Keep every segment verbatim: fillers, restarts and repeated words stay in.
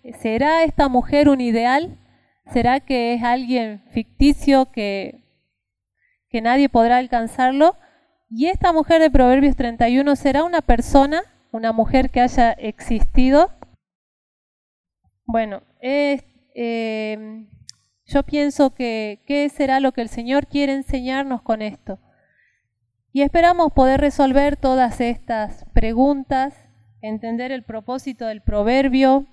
¿será esta mujer un ideal? ¿Será que es alguien ficticio que, que nadie podrá alcanzarlo? ¿Y esta mujer de Proverbios treinta y uno será una persona, una mujer que haya existido? Bueno, es, eh, yo pienso que ¿qué será lo que el Señor quiere enseñarnos con esto? Y esperamos poder resolver todas estas preguntas, entender el propósito del proverbio.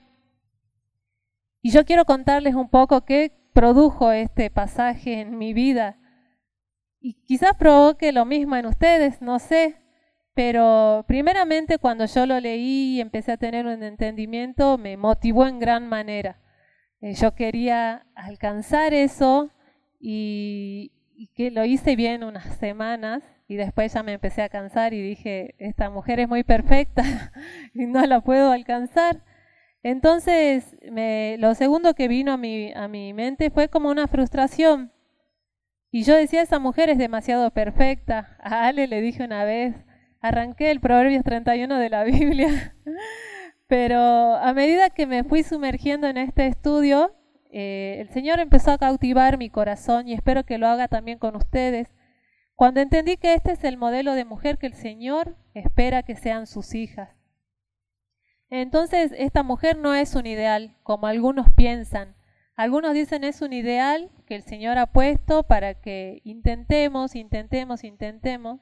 Y yo quiero contarles un poco qué produjo este pasaje en mi vida. Y quizás provoque lo mismo en ustedes, no sé. Pero primeramente cuando yo lo leí y empecé a tener un entendimiento, me motivó en gran manera. Eh, yo quería alcanzar eso y, y que lo hice bien unas semanas. Y después ya me empecé a cansar y dije, esta mujer es muy perfecta y no la puedo alcanzar. Entonces, me, lo segundo que vino a mi, a mi mente fue como una frustración. Y yo decía, esa mujer es demasiado perfecta. A Ale le dije una vez, arranqué el Proverbios treinta y uno de la Biblia. Pero a medida que me fui sumergiendo en este estudio, eh, el Señor empezó a cautivar mi corazón y espero que lo haga también con ustedes. Cuando entendí que este es el modelo de mujer que el Señor espera que sean sus hijas. Entonces, esta mujer no es un ideal, como algunos piensan. Algunos dicen es un ideal que el Señor ha puesto para que intentemos, intentemos, intentemos.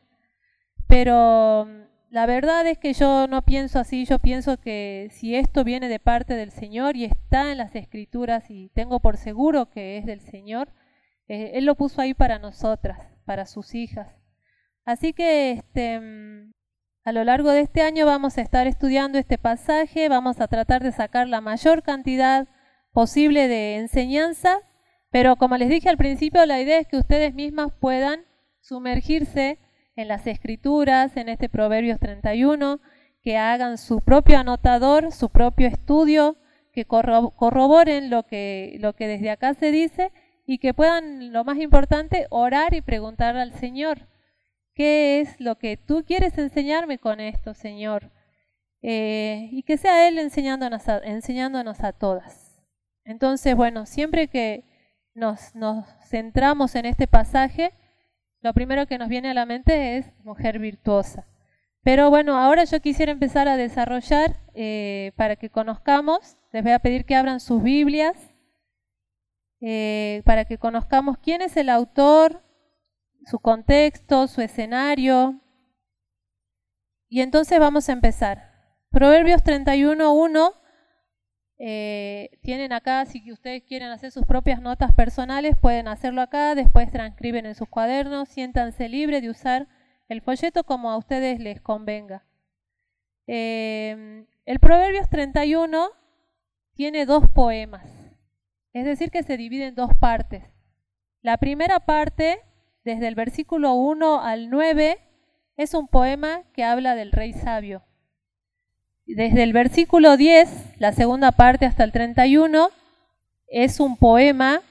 Pero la verdad es que yo no pienso así. Yo pienso que si esto viene de parte del Señor y está en las Escrituras y tengo por seguro que es del Señor, eh, Él lo puso ahí para nosotras, para sus hijas. Así que este, a lo largo de este año vamos a estar estudiando este pasaje, vamos a tratar de sacar la mayor cantidad posible de enseñanza, pero como les dije al principio, la idea es que ustedes mismas puedan sumergirse en las Escrituras, en este Proverbios treinta y uno, que hagan su propio anotador, su propio estudio, que corroboren lo que, lo que desde acá se dice y que puedan, lo más importante, orar y preguntar al Señor, ¿qué es lo que tú quieres enseñarme con esto, Señor? Eh, y que sea Él enseñándonos a, enseñándonos a todas. Entonces, bueno, siempre que nos, nos centramos en este pasaje, lo primero que nos viene a la mente es mujer virtuosa. Pero bueno, ahora yo quisiera empezar a desarrollar eh, para que conozcamos, les voy a pedir que abran sus Biblias, eh, para que conozcamos quién es el autor, su contexto, su escenario. Y entonces vamos a empezar. Proverbios treinta y uno, uno. Eh, tienen acá, si ustedes quieren hacer sus propias notas personales, pueden hacerlo acá, después transcriben en sus cuadernos, siéntanse libres de usar el folleto como a ustedes les convenga. Eh, el Proverbios treinta y uno tiene dos poemas, es decir que se divide en dos partes. La primera parte, desde el versículo uno al nueve, es un poema que habla del rey sabio. Desde el versículo diez, la segunda parte hasta el treinta y uno, es un poema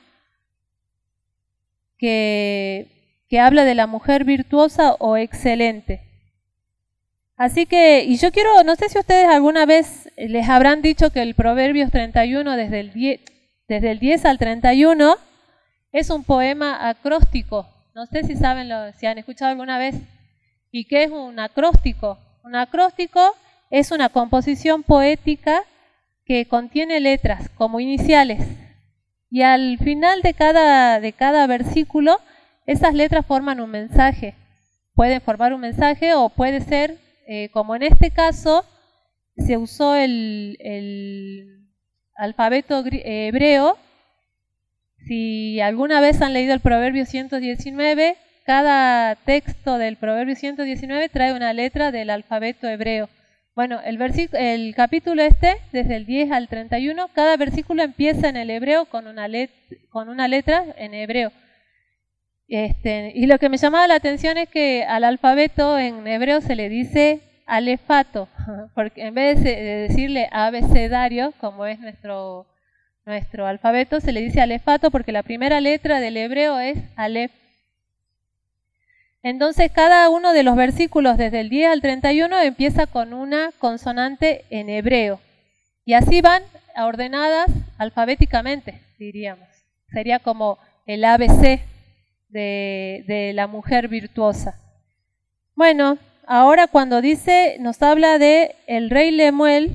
que, que habla de la mujer virtuosa o excelente. Así que, y yo quiero, no sé si ustedes alguna vez les habrán dicho que el Proverbios treinta y uno, desde el diez, desde el diez al treinta y uno, es un poema acróstico. No sé si saben, lo, si han escuchado alguna vez. ¿Y qué es un acróstico? Un acróstico es una composición poética que contiene letras como iniciales. Y al final de cada, de cada versículo, esas letras forman un mensaje. Pueden formar un mensaje o puede ser, eh, como en este caso, se usó el, el alfabeto hebreo. Si alguna vez han leído el Proverbio ciento diecinueve, cada texto del Proverbio ciento diecinueve trae una letra del alfabeto hebreo. Bueno, el, el capítulo este, desde el diez al treinta y uno, cada versículo empieza en el hebreo con una, let con una letra en hebreo. Este, y lo que me llamaba la atención es que al alfabeto en hebreo se le dice alefato, porque en vez de decirle abecedario, como es nuestro, nuestro alfabeto, se le dice alefato porque la primera letra del hebreo es alef. Entonces cada uno de los versículos desde el diez al treinta y uno empieza con una consonante en hebreo. Y así van ordenadas alfabéticamente, diríamos. Sería como el A B C de, de la mujer virtuosa. Bueno, ahora cuando dice, nos habla de el rey Lemuel.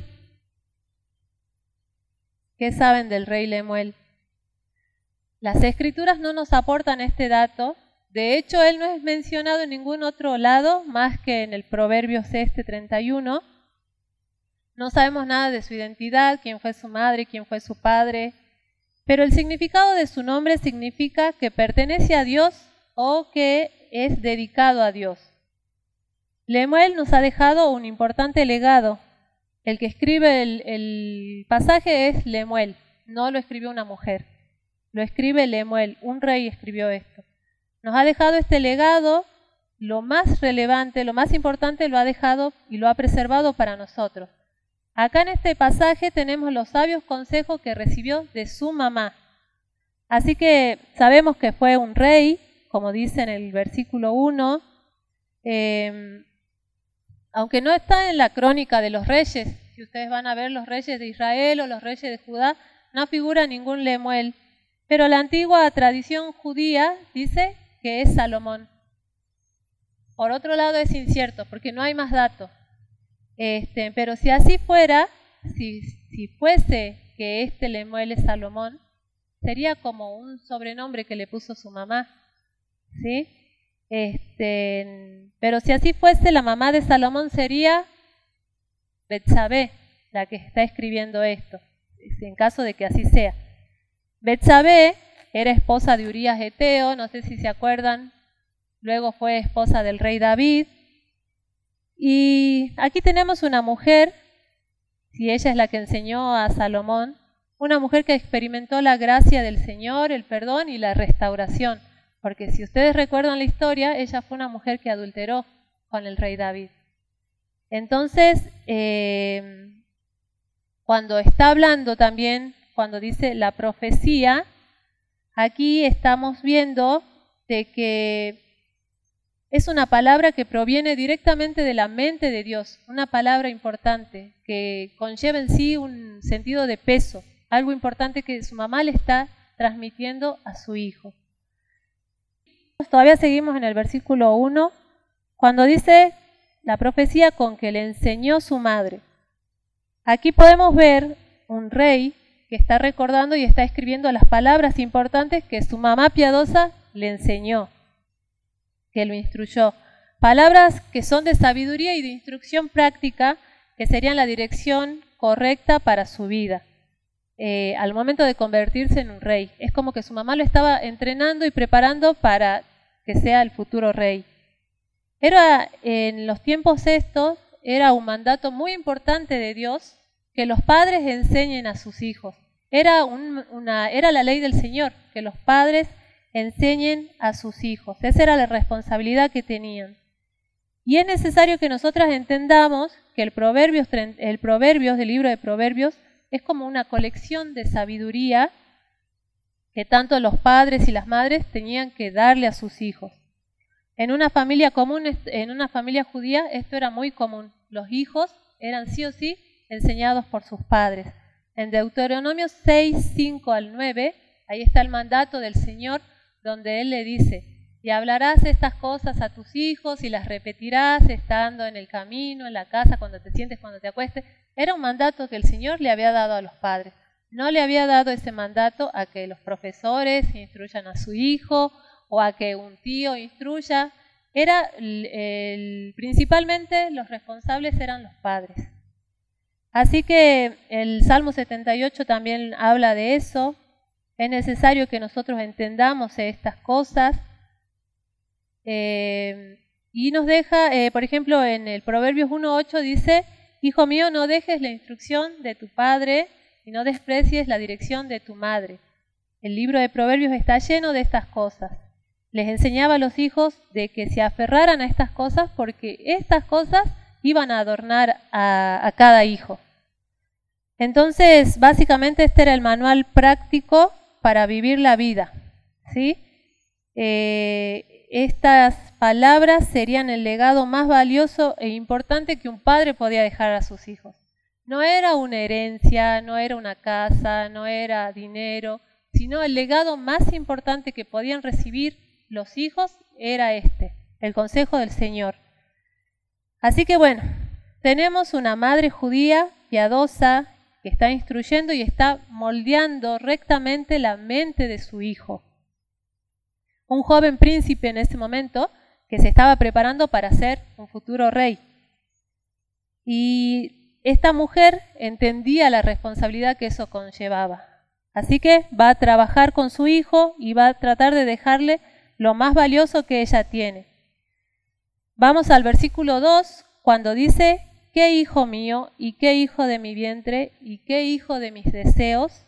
¿Qué saben del rey Lemuel? Las escrituras no nos aportan este dato. De hecho, él no es mencionado en ningún otro lado, más que en el Proverbios este treinta y uno. No sabemos nada de su identidad, quién fue su madre, quién fue su padre. Pero el significado de su nombre significa que pertenece a Dios o que es dedicado a Dios. Lemuel nos ha dejado un importante legado. El que escribe el, el pasaje es Lemuel, no lo escribió una mujer. Lo escribe Lemuel, un rey escribió esto. Nos ha dejado este legado, lo más relevante, lo más importante lo ha dejado y lo ha preservado para nosotros. Acá en este pasaje tenemos los sabios consejos que recibió de su mamá. Así que sabemos que fue un rey, como dice en el versículo uno, eh, aunque no está en la crónica de los reyes. Si ustedes van a ver los reyes de Israel o los reyes de Judá, no figura ningún Lemuel. Pero la antigua tradición judía dice que es Salomón. Por otro lado es incierto, porque no hay más datos. Este, pero si así fuera, si, si fuese que este Lemuel es Salomón, sería como un sobrenombre que le puso su mamá, ¿sí? Este, pero si así fuese, la mamá de Salomón sería Betsabé, la que está escribiendo esto, en caso de que así sea. Betsabé era esposa de Urías Eteo, no sé si se acuerdan, luego fue esposa del rey David. Y aquí tenemos una mujer, si ella es la que enseñó a Salomón, una mujer que experimentó la gracia del Señor, el perdón y la restauración. Porque si ustedes recuerdan la historia, ella fue una mujer que adulteró con el rey David. Entonces, eh, cuando está hablando también, cuando dice la profecía, aquí estamos viendo de que es una palabra que proviene directamente de la mente de Dios, una palabra importante que conlleva en sí un sentido de peso, algo importante que su mamá le está transmitiendo a su hijo. Todavía seguimos en el versículo uno, cuando dice la profecía con que le enseñó su madre. Aquí podemos ver un rey que está recordando y está escribiendo las palabras importantes que su mamá piadosa le enseñó, que lo instruyó. Palabras que son de sabiduría y de instrucción práctica, que serían la dirección correcta para su vida, eh, al momento de convertirse en un rey. Es como que su mamá lo estaba entrenando y preparando para que sea el futuro rey. Era, en los tiempos estos, era un mandato muy importante de Dios que los padres enseñen a sus hijos. Era, un, una, era la ley del Señor, que los padres enseñen a sus hijos. Esa era la responsabilidad que tenían. Y es necesario que nosotras entendamos que el Proverbios, el Proverbios, del libro de Proverbios, es como una colección de sabiduría que tanto los padres y las madres tenían que darle a sus hijos. En una familia común, en una familia judía, esto era muy común. Los hijos eran sí o sí enseñados por sus padres. En Deuteronomio seis, cinco al nueve, ahí está el mandato del Señor, donde Él le dice, y hablarás estas cosas a tus hijos y las repetirás estando en el camino, en la casa, cuando te sientes, cuando te acuestes. Era un mandato que el Señor le había dado a los padres. No le había dado ese mandato a que los profesores instruyan a su hijo o a que un tío instruya. Era el, el, principalmente los responsables eran los padres. Así que el Salmo setenta y ocho también habla de eso. Es necesario que nosotros entendamos estas cosas. Eh, y nos deja, eh, por ejemplo, en el Proverbios uno ocho dice, hijo mío, no dejes la instrucción de tu padre y no desprecies la dirección de tu madre. El libro de Proverbios está lleno de estas cosas. Les enseñaba a los hijos de que se aferraran a estas cosas porque estas cosas iban a adornar a, a cada hijo. Entonces, básicamente este era el manual práctico para vivir la vida, ¿sí? Eh, estas palabras serían el legado más valioso e importante que un padre podía dejar a sus hijos. No era una herencia, no era una casa, no era dinero, sino el legado más importante que podían recibir los hijos era este, el consejo del Señor. Así que bueno, tenemos una madre judía piadosa que está instruyendo y está moldeando rectamente la mente de su hijo. Un joven príncipe en ese momento que se estaba preparando para ser un futuro rey. Y esta mujer entendía la responsabilidad que eso conllevaba. Así que va a trabajar con su hijo y va a tratar de dejarle lo más valioso que ella tiene. Vamos al versículo dos, cuando dice, ¿qué hijo mío y qué hijo de mi vientre y qué hijo de mis deseos?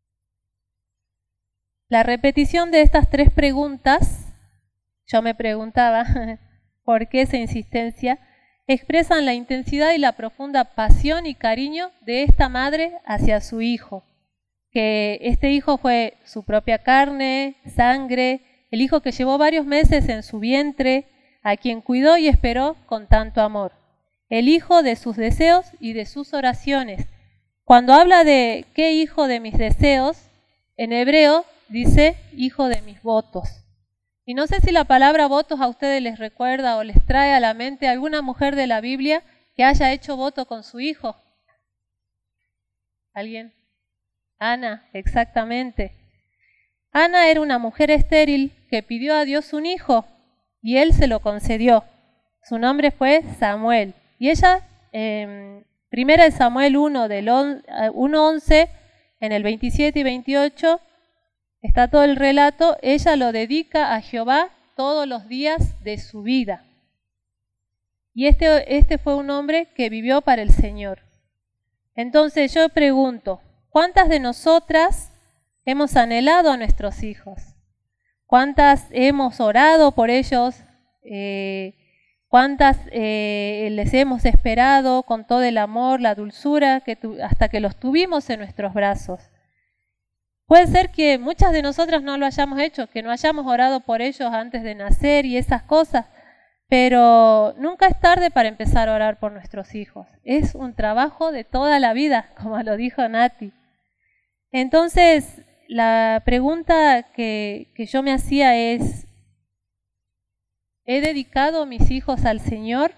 La repetición de estas tres preguntas, yo me preguntaba por qué esa insistencia, expresan la intensidad y la profunda pasión y cariño de esta madre hacia su hijo. Que este hijo fue su propia carne, sangre, el hijo que llevó varios meses en su vientre, a quien cuidó y esperó con tanto amor. El hijo de sus deseos y de sus oraciones. Cuando habla de qué hijo de mis deseos, en hebreo dice hijo de mis votos. Y no sé si la palabra votos a ustedes les recuerda o les trae a la mente alguna mujer de la Biblia que haya hecho voto con su hijo. ¿Alguien? Ana, exactamente. Ana era una mujer estéril que pidió a Dios un hijo y él se lo concedió. Su nombre fue Samuel. Y ella, eh, primera de Samuel uno, del uno once, en el veintisiete y veintiocho, está todo el relato, ella lo dedica a Jehová todos los días de su vida. Y este, este fue un hombre que vivió para el Señor. Entonces yo pregunto, ¿cuántas de nosotras hemos anhelado a nuestros hijos? ¿Cuántas hemos orado por ellos? Eh, ¿Cuántas eh, les hemos esperado con todo el amor, la dulzura, que tu, hasta que los tuvimos en nuestros brazos? Puede ser que muchas de nosotras no lo hayamos hecho, que no hayamos orado por ellos antes de nacer y esas cosas, pero nunca es tarde para empezar a orar por nuestros hijos. Es un trabajo de toda la vida, como lo dijo Nati. Entonces, la pregunta que, que yo me hacía es, ¿he dedicado mis hijos al Señor?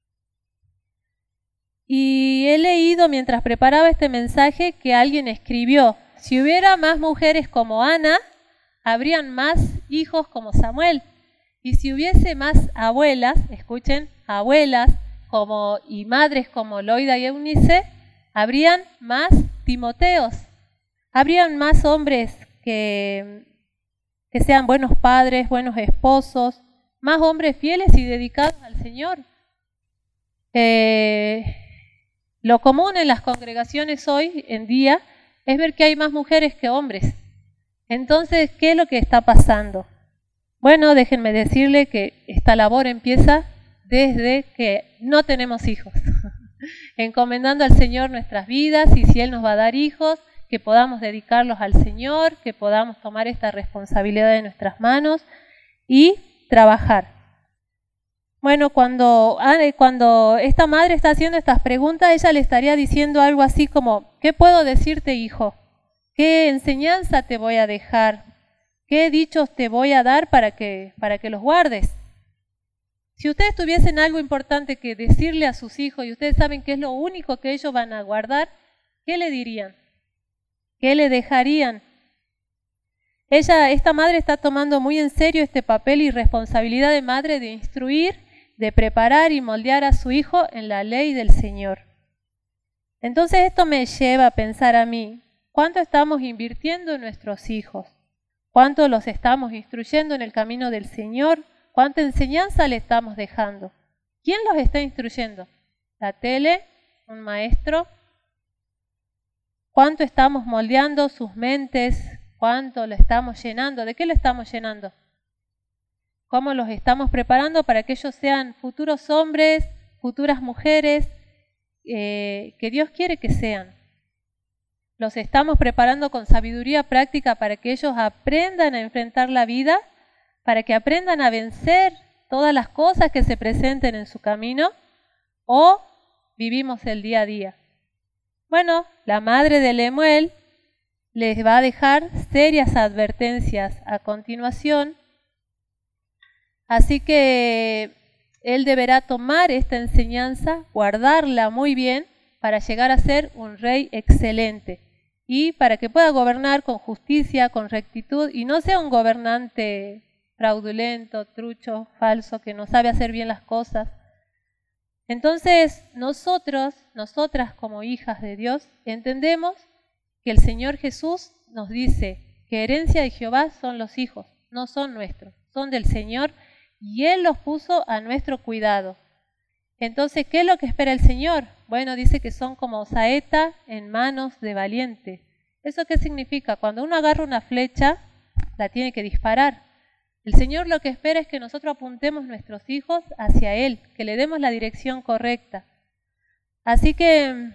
Y he leído mientras preparaba este mensaje que alguien escribió, si hubiera más mujeres como Ana, habrían más hijos como Samuel. Y si hubiese más abuelas, escuchen, abuelas como, y madres como Loida y Eunice, habrían más Timoteos. Habrían más hombres que, que sean buenos padres, buenos esposos, más hombres fieles y dedicados al Señor. Eh, lo común en las congregaciones hoy en día es ver que hay más mujeres que hombres. Entonces, ¿qué es lo que está pasando? Bueno, déjenme decirle que esta labor empieza desde que no tenemos hijos, encomendando al Señor nuestras vidas y si Él nos va a dar hijos, que podamos dedicarlos al Señor, que podamos tomar esta responsabilidad de nuestras manos y trabajar. Bueno, cuando, cuando esta madre está haciendo estas preguntas, ella le estaría diciendo algo así como, ¿qué puedo decirte, hijo? ¿Qué enseñanza te voy a dejar? ¿Qué dichos te voy a dar para que, para que los guardes? Si ustedes tuviesen algo importante que decirle a sus hijos y ustedes saben que es lo único que ellos van a guardar, ¿qué le dirían? ¿Qué le dejarían? Ella, esta madre está tomando muy en serio este papel y responsabilidad de madre de instruir, de preparar y moldear a su hijo en la ley del Señor. Entonces esto me lleva a pensar a mí, ¿cuánto estamos invirtiendo en nuestros hijos? ¿Cuánto los estamos instruyendo en el camino del Señor? ¿Cuánta enseñanza le estamos dejando? ¿Quién los está instruyendo? ¿La tele? ¿Un maestro? ¿Cuánto estamos moldeando sus mentes? ¿Cuánto lo estamos llenando? ¿De qué lo estamos llenando? ¿Cómo los estamos preparando para que ellos sean futuros hombres, futuras mujeres eh, que Dios quiere que sean? Los estamos preparando con sabiduría práctica para que ellos aprendan a enfrentar la vida, para que aprendan a vencer todas las cosas que se presenten en su camino, o vivimos el día a día. Bueno, la madre de Lemuel les va a dejar serias advertencias a continuación, así que él deberá tomar esta enseñanza, guardarla muy bien para llegar a ser un rey excelente y para que pueda gobernar con justicia, con rectitud y no sea un gobernante fraudulento, trucho, falso, que no sabe hacer bien las cosas. Entonces nosotros, nosotras como hijas de Dios, entendemos que el Señor Jesús nos dice que herencia de Jehová son los hijos, no son nuestros, son del Señor y Él los puso a nuestro cuidado. Entonces, ¿qué es lo que espera el Señor? Bueno, dice que son como saeta en manos de valiente. ¿Eso qué significa? Cuando uno agarra una flecha, la tiene que disparar. El Señor lo que espera es que nosotros apuntemos nuestros hijos hacia Él, que le demos la dirección correcta. Así que,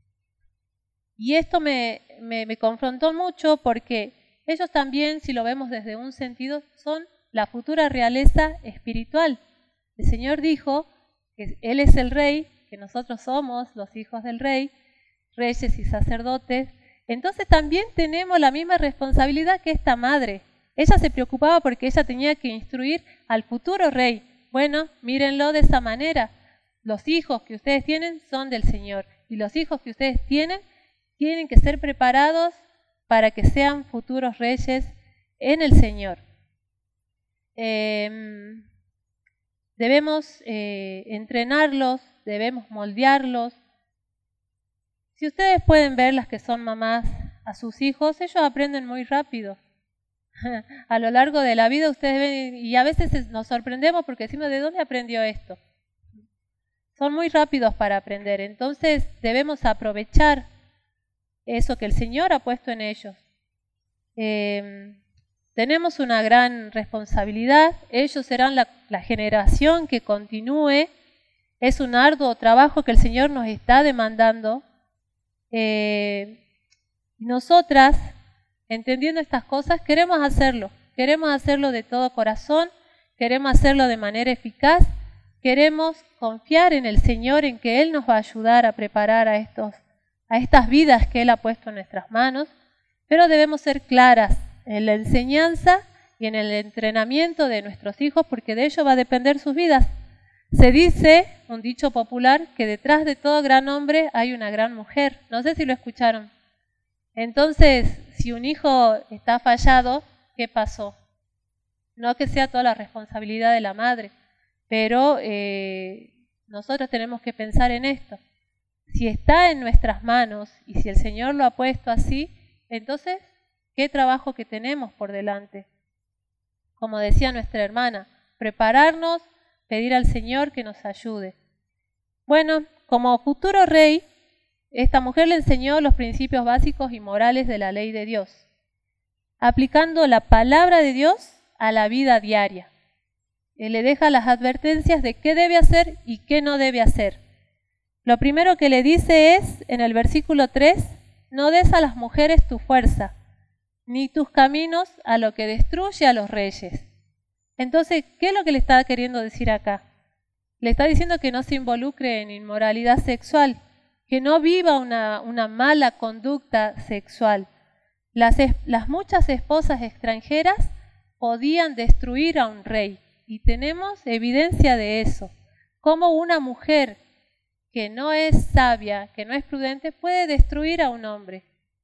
y esto me, me, me confrontó mucho porque ellos también, si lo vemos desde un sentido, son la futura realeza espiritual. El Señor dijo que Él es el Rey, que nosotros somos los hijos del Rey, reyes y sacerdotes. Entonces también tenemos la misma responsabilidad que esta madre. Ella se preocupaba porque ella tenía que instruir al futuro rey. Bueno, mírenlo de esa manera. Los hijos que ustedes tienen son del Señor. Y los hijos que ustedes tienen tienen que ser preparados para que sean futuros reyes en el Señor. Eh, debemos eh, entrenarlos, debemos moldearlos. Si ustedes pueden ver las que son mamás a sus hijos, ellos aprenden muy rápido. A lo largo de la vida ustedes ven y a veces nos sorprendemos porque decimos, ¿de dónde aprendió esto? Son muy rápidos para aprender, entonces debemos aprovechar eso que el Señor ha puesto en ellos. Eh, tenemos una gran responsabilidad, ellos serán la, la generación que continúe, es un arduo trabajo que el Señor nos está demandando. Eh, nosotras, entendiendo estas cosas, queremos hacerlo, queremos hacerlo de todo corazón, queremos hacerlo de manera eficaz, queremos confiar en el Señor, en que Él nos va a ayudar a preparar a, estos, a estas vidas que Él ha puesto en nuestras manos, pero debemos ser claras en la enseñanza y en el entrenamiento de nuestros hijos, porque de ello va a depender sus vidas. Se dice, un dicho popular, que detrás de todo gran hombre hay una gran mujer. No sé si lo escucharon. Entonces, si un hijo está fallado, ¿qué pasó? No que sea toda la responsabilidad de la madre, pero eh, nosotros tenemos que pensar en esto. Si está en nuestras manos y si el Señor lo ha puesto así, entonces, ¿qué trabajo que tenemos por delante? Como decía nuestra hermana, prepararnos, pedir al Señor que nos ayude. Bueno, como futuro rey, esta mujer le enseñó los principios básicos y morales de la ley de Dios, aplicando la palabra de Dios a la vida diaria. Él le deja las advertencias de qué debe hacer y qué no debe hacer. Lo primero que le dice es, en el versículo tres, no des a las mujeres tu fuerza, ni tus caminos a lo que destruye a los reyes. Entonces, ¿qué es lo que le está queriendo decir acá? Le está diciendo que no se involucre en inmoralidad sexual, que no viva una, una mala conducta sexual. Las, las muchas esposas extranjeras podían destruir a un rey y tenemos evidencia de eso. Cómo una mujer que no es sabia, que no es prudente, puede destruir a un hombre.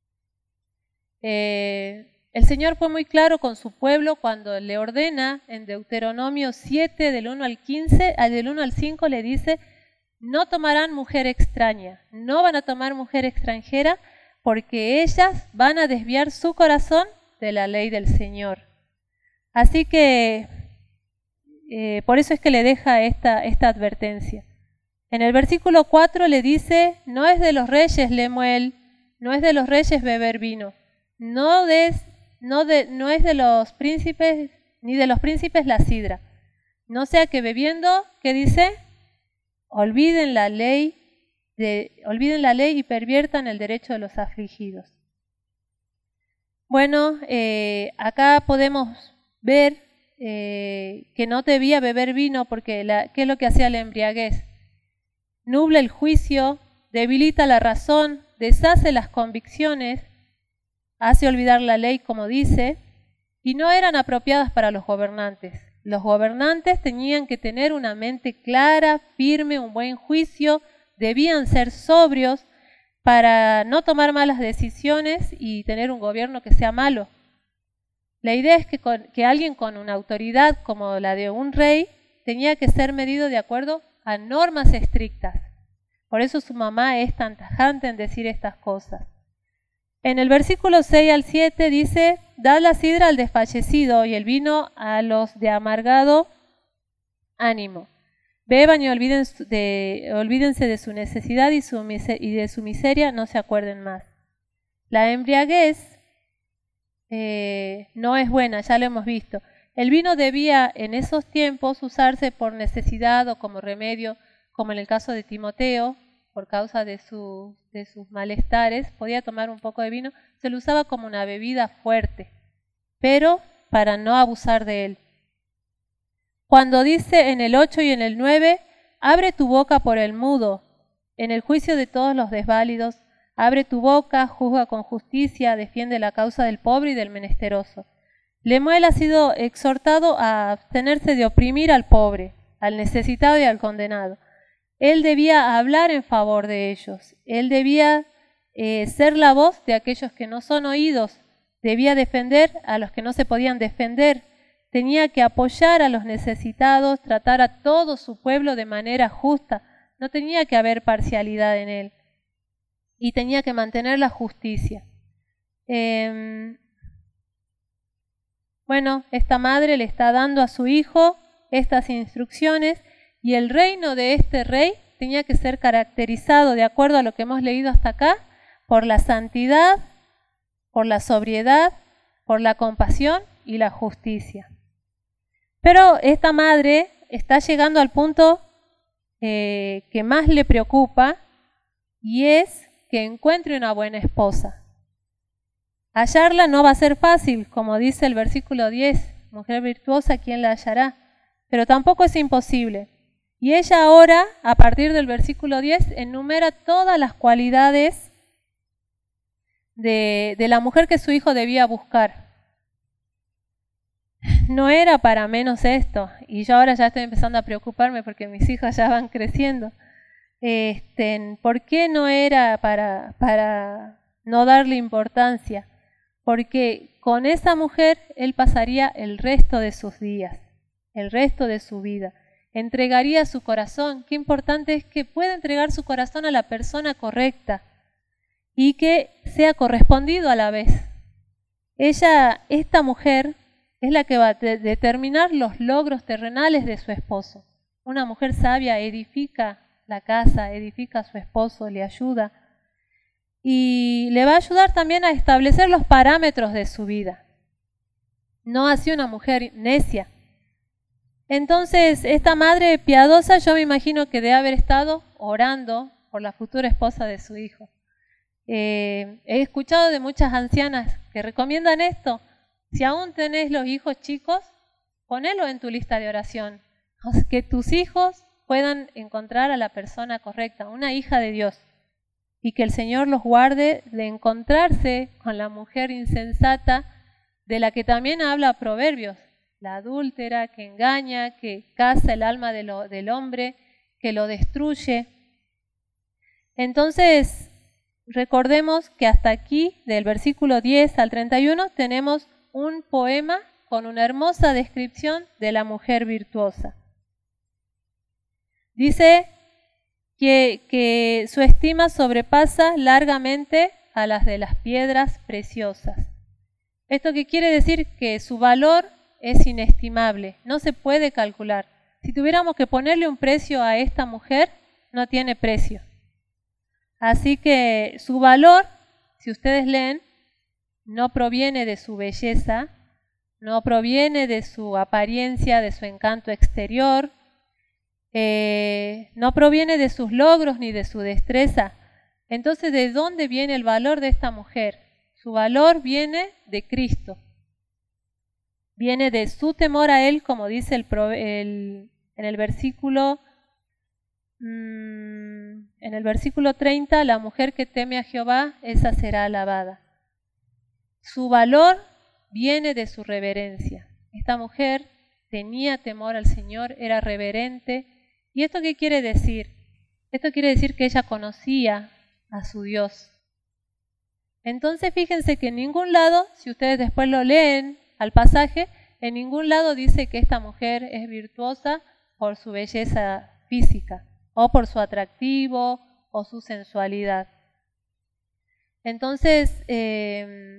Eh, el Señor fue muy claro con su pueblo cuando le ordena en Deuteronomio siete, del uno al quince, del uno al cinco le dice: no tomarán mujer extraña, no van a tomar mujer extranjera, porque ellas van a desviar su corazón de la ley del Señor. Así que, eh, por eso es que le deja esta, esta advertencia. En el versículo cuatro le dice, no es de los reyes, Lemuel, no es de los reyes beber vino, no, des, no, de, no es de los príncipes, ni de los príncipes la sidra. No sea que bebiendo, ¿qué dice? Olviden la ley, de, olviden la ley y perviertan el derecho de los afligidos. Bueno, eh, acá podemos ver eh, que no debía beber vino porque la, ¿qué es lo que hacía la embriaguez? Nubla el juicio, debilita la razón, deshace las convicciones, hace olvidar la ley, como dice, y no eran apropiadas para los gobernantes. Los gobernantes tenían que tener una mente clara, firme, un buen juicio, debían ser sobrios para no tomar malas decisiones y tener un gobierno que sea malo. La idea es que, con, que alguien con una autoridad como la de un rey tenía que ser medido de acuerdo a normas estrictas. Por eso su mamá es tan tajante en decir estas cosas. En el versículo seis al siete dice: dad la sidra al desfallecido y el vino a los de amargado ánimo. Beban y olviden de, olvídense de su necesidad y, su, y de su miseria, no se acuerden más. La embriaguez eh, no es buena, ya lo hemos visto. El vino debía en esos tiempos usarse por necesidad o como remedio, como en el caso de Timoteo, por causa de, su, de sus malestares, podía tomar un poco de vino, se lo usaba como una bebida fuerte, pero para no abusar de él. Cuando dice en el ocho y en el nueve, abre tu boca por el mudo, en el juicio de todos los desválidos, abre tu boca, juzga con justicia, defiende la causa del pobre y del menesteroso. Lemuel ha sido exhortado a abstenerse de oprimir al pobre, al necesitado y al condenado. Él debía hablar en favor de ellos, él debía eh, ser la voz de aquellos que no son oídos, debía defender a los que no se podían defender, tenía que apoyar a los necesitados, tratar a todo su pueblo de manera justa, no tenía que haber parcialidad en él y tenía que mantener la justicia. Eh, bueno, esta madre le está dando a su hijo estas instrucciones. Y el reino de este rey tenía que ser caracterizado, de acuerdo a lo que hemos leído hasta acá, por la santidad, por la sobriedad, por la compasión y la justicia. Pero esta madre está llegando al punto eh, que más le preocupa, y es que encuentre una buena esposa. Hallarla no va a ser fácil, como dice el versículo diez, mujer virtuosa, ¿quién la hallará? Pero tampoco es imposible. Y ella ahora, a partir del versículo diez, enumera todas las cualidades de, de la mujer que su hijo debía buscar. No era para menos esto, y yo ahora ya estoy empezando a preocuparme porque mis hijos ya van creciendo. Este, ¿Por qué no era para, para no darle importancia? Porque con esa mujer él pasaría el resto de sus días, el resto de su vida. Entregaría su corazón. Qué importante es que pueda entregar su corazón a la persona correcta y que sea correspondido a la vez. Ella, esta mujer, es la que va a de- determinar los logros terrenales de su esposo. Una mujer sabia edifica la casa, edifica a su esposo, le ayuda y le va a ayudar también a establecer los parámetros de su vida. No así una mujer necia. Entonces, esta madre piadosa, yo me imagino que debe haber estado orando por la futura esposa de su hijo. Eh, he escuchado de muchas ancianas que recomiendan esto. Si aún tenés los hijos chicos, ponelo en tu lista de oración. Que tus hijos puedan encontrar a la persona correcta, una hija de Dios. Y que el Señor los guarde de encontrarse con la mujer insensata de la que también habla Proverbios. La adúltera que engaña, que caza el alma de lo, del hombre, que lo destruye. Entonces, recordemos que hasta aquí, del versículo diez al treinta y uno, tenemos un poema con una hermosa descripción de la mujer virtuosa. Dice que, que su estima sobrepasa largamente a las de las piedras preciosas. ¿Esto qué quiere decir? Que su valor es inestimable, no se puede calcular. Si tuviéramos que ponerle un precio a esta mujer, no tiene precio. Así que su valor, si ustedes leen, no proviene de su belleza, no proviene de su apariencia, de su encanto exterior, eh, no proviene de sus logros ni de su destreza. Entonces, ¿de dónde viene el valor de esta mujer? Su valor viene de Cristo. Viene de su temor a Él, como dice el, el, en el versículo, mmm, en en el versículo treinta, la mujer que teme a Jehová, esa será alabada. Su valor viene de su reverencia. Esta mujer tenía temor al Señor, era reverente. ¿Y esto qué quiere decir? Esto quiere decir que ella conocía a su Dios. Entonces fíjense que en ningún lado, si ustedes después lo leen al pasaje, en ningún lado dice que esta mujer es virtuosa por su belleza física, o por su atractivo, o su sensualidad. Entonces, eh,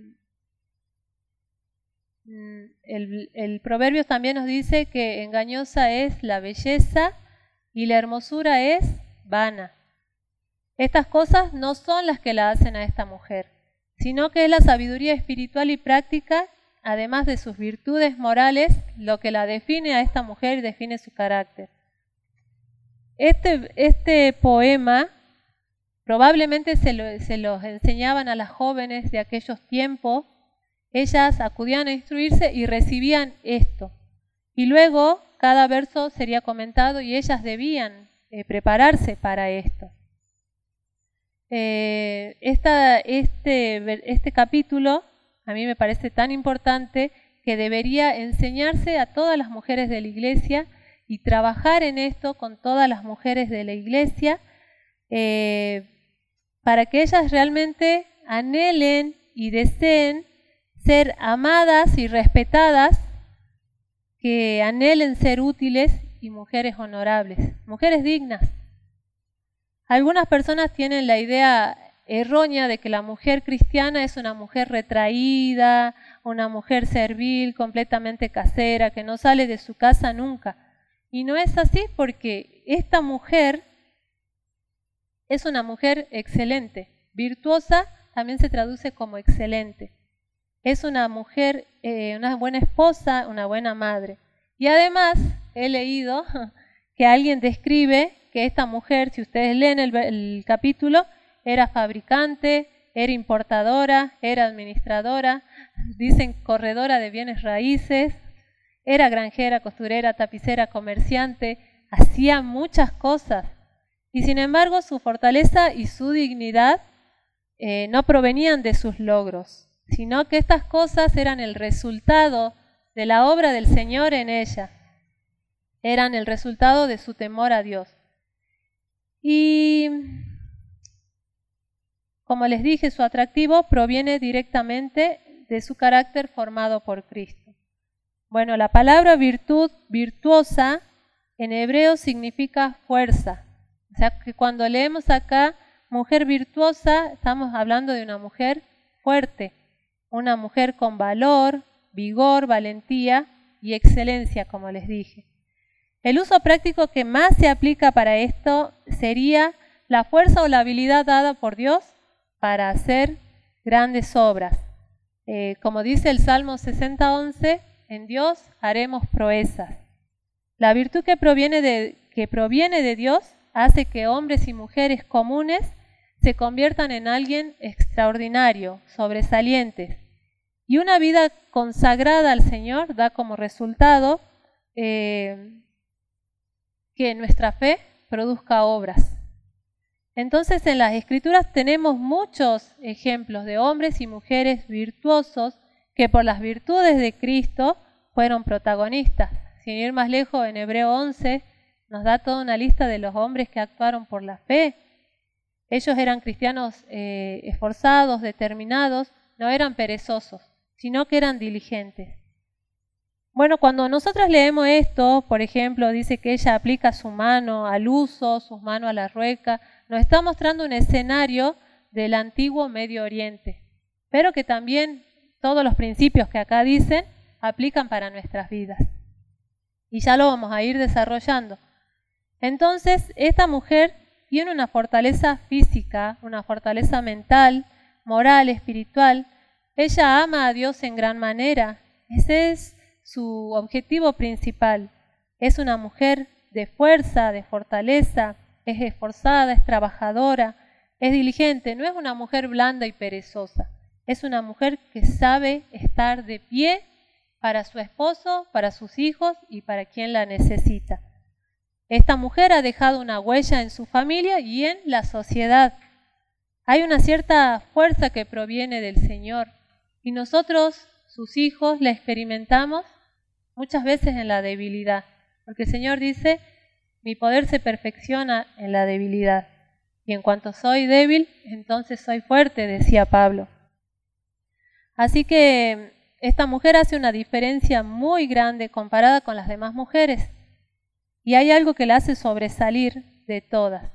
el, el proverbio también nos dice que engañosa es la belleza y la hermosura es vana. Estas cosas no son las que la hacen a esta mujer, sino que es la sabiduría espiritual y práctica, además de sus virtudes morales, lo que la define a esta mujer y define su carácter. Este, este poema probablemente se, lo, se los enseñaban a las jóvenes de aquellos tiempos. Ellas acudían a instruirse y recibían esto. Y luego cada verso sería comentado y ellas debían eh, prepararse para esto. Eh, esta, este, este capítulo a mí me parece tan importante que debería enseñarse a todas las mujeres de la iglesia y trabajar en esto con todas las mujeres de la iglesia eh, para que ellas realmente anhelen y deseen ser amadas y respetadas, que anhelen ser útiles y mujeres honorables, mujeres dignas. Algunas personas tienen la idea errónea de que la mujer cristiana es una mujer retraída, una mujer servil, completamente casera, que no sale de su casa nunca. Y no es así, porque esta mujer es una mujer excelente. Virtuosa también se traduce como excelente. Es una mujer, eh, una buena esposa, una buena madre. Y además he leído que alguien describe que esta mujer, si ustedes leen el, el capítulo, era fabricante, era importadora, era administradora, dicen corredora de bienes raíces, era granjera, costurera, tapicera, comerciante, hacía muchas cosas. Y sin embargo su fortaleza y su dignidad eh, no provenían de sus logros, sino que estas cosas eran el resultado de la obra del Señor en ella. Eran el resultado de su temor a Dios. Y como les dije, su atractivo proviene directamente de su carácter formado por Cristo. Bueno, la palabra virtud, virtuosa, en hebreo significa fuerza. O sea que cuando leemos acá mujer virtuosa, estamos hablando de una mujer fuerte, una mujer con valor, vigor, valentía y excelencia, como les dije. El uso práctico que más se aplica para esto sería la fuerza o la habilidad dada por Dios para hacer grandes obras. Eh, como dice el Salmo sesenta once, en Dios haremos proezas. La virtud que proviene de, que proviene de Dios hace que hombres y mujeres comunes se conviertan en alguien extraordinario, sobresalientes. Y una vida consagrada al Señor da como resultado eh, que nuestra fe produzca obras. Entonces en las Escrituras tenemos muchos ejemplos de hombres y mujeres virtuosos que por las virtudes de Cristo fueron protagonistas. Sin ir más lejos, en Hebreo once nos da toda una lista de los hombres que actuaron por la fe. Ellos eran cristianos eh, esforzados, determinados, no eran perezosos, sino que eran diligentes. Bueno, cuando nosotros leemos esto, por ejemplo, dice que ella aplica su mano al uso, sus manos a la rueca, nos está mostrando un escenario del antiguo Medio Oriente, pero que también todos los principios que acá dicen aplican para nuestras vidas. Y ya lo vamos a ir desarrollando. Entonces, esta mujer tiene una fortaleza física, una fortaleza mental, moral, espiritual. Ella ama a Dios en gran manera. Ese es su objetivo principal. Es una mujer de fuerza, de fortaleza, es esforzada, es trabajadora, es diligente. No es una mujer blanda y perezosa. Es una mujer que sabe estar de pie para su esposo, para sus hijos y para quien la necesita. Esta mujer ha dejado una huella en su familia y en la sociedad. Hay una cierta fuerza que proviene del Señor y nosotros, sus hijos, la experimentamos muchas veces en la debilidad, porque el Señor dice, mi poder se perfecciona en la debilidad. Y en cuanto soy débil, entonces soy fuerte, decía Pablo. Así que esta mujer hace una diferencia muy grande comparada con las demás mujeres. Y hay algo que la hace sobresalir de todas.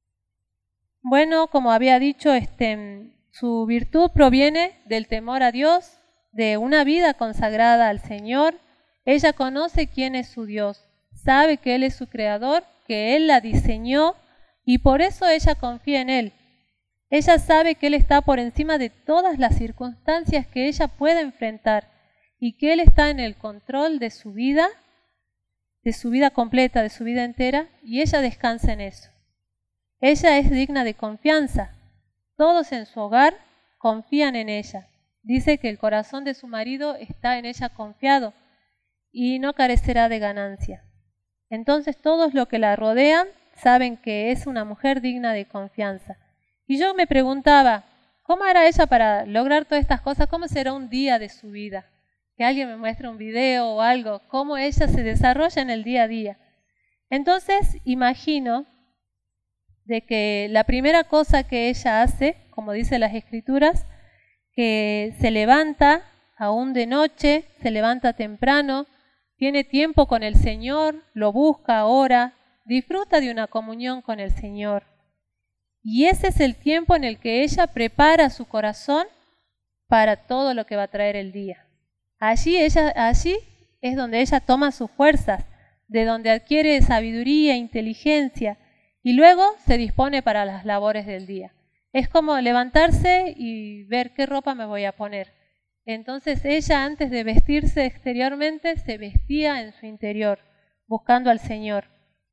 Bueno, como había dicho, este, su virtud proviene del temor a Dios, de una vida consagrada al Señor. Ella conoce quién es su Dios, sabe que Él es su creador, que Él la diseñó y por eso ella confía en Él. Ella sabe que Él está por encima de todas las circunstancias que ella pueda enfrentar y que Él está en el control de su vida, de su vida completa, de su vida entera, y ella descansa en eso. Ella es digna de confianza. Todos en su hogar confían en ella. Dice que el corazón de su marido está en ella confiado y no carecerá de ganancia. Entonces todos los que la rodean saben que es una mujer digna de confianza. Y yo me preguntaba, ¿cómo hará ella para lograr todas estas cosas? ¿Cómo será un día de su vida? Que alguien me muestre un video o algo, cómo ella se desarrolla en el día a día. Entonces imagino de que la primera cosa que ella hace, como dicen las Escrituras, que se levanta aún de noche, se levanta temprano, tiene tiempo con el Señor, lo busca, ora, disfruta de una comunión con el Señor. Y ese es el tiempo en el que ella prepara su corazón para todo lo que va a traer el día. Allí, ella, allí es donde ella toma sus fuerzas, de donde adquiere sabiduría, inteligencia, y luego se dispone para las labores del día. Es como levantarse y ver qué ropa me voy a poner. Entonces ella, antes de vestirse exteriormente, se vestía en su interior, buscando al Señor.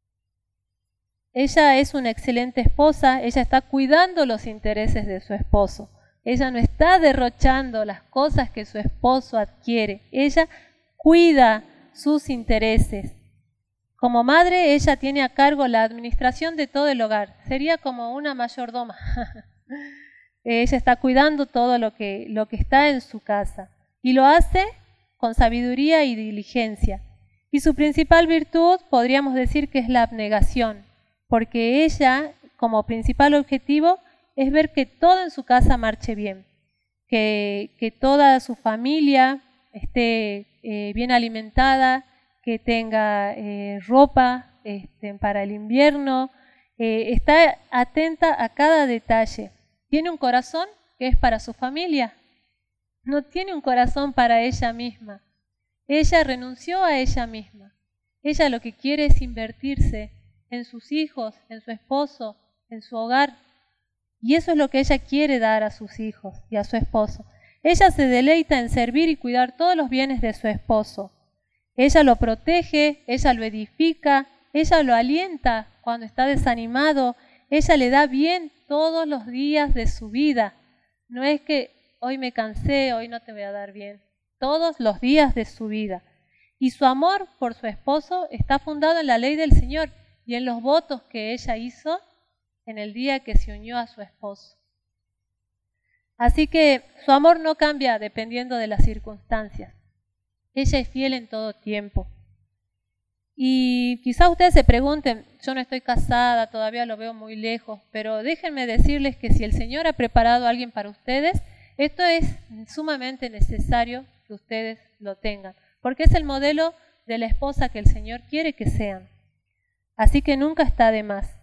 Ella es una excelente esposa, ella está cuidando los intereses de su esposo. Ella no está derrochando las cosas que su esposo adquiere. Ella cuida sus intereses. Como madre, ella tiene a cargo la administración de todo el hogar. Sería como una mayordoma. Ella está cuidando todo lo que, lo que está en su casa. Y lo hace con sabiduría y diligencia. Y su principal virtud, podríamos decir que es la abnegación. Porque ella, como principal objetivo, es ver que todo en su casa marche bien, que, que toda su familia esté eh, bien alimentada, que tenga eh, ropa este, para el invierno, eh, está atenta a cada detalle. Tiene un corazón que es para su familia, no tiene un corazón para ella misma. Ella renunció a ella misma. Ella lo que quiere es invertirse en sus hijos, en su esposo, en su hogar. Y eso es lo que ella quiere dar a sus hijos y a su esposo. Ella se deleita en servir y cuidar todos los bienes de su esposo. Ella lo protege, ella lo edifica, ella lo alienta cuando está desanimado, ella le da bien todos los días de su vida. No es que hoy me cansé, hoy no te voy a dar bien. Todos los días de su vida. Y su amor por su esposo está fundado en la ley del Señor y en los votos que ella hizo en el día que se unió a su esposo. Así que su amor no cambia dependiendo de las circunstancias. Ella es fiel en todo tiempo. Y quizás ustedes se pregunten, yo no estoy casada, todavía lo veo muy lejos, pero déjenme decirles que si el Señor ha preparado a alguien para ustedes, esto es sumamente necesario que ustedes lo tengan, porque es el modelo de la esposa que el Señor quiere que sean. Así que nunca está de más.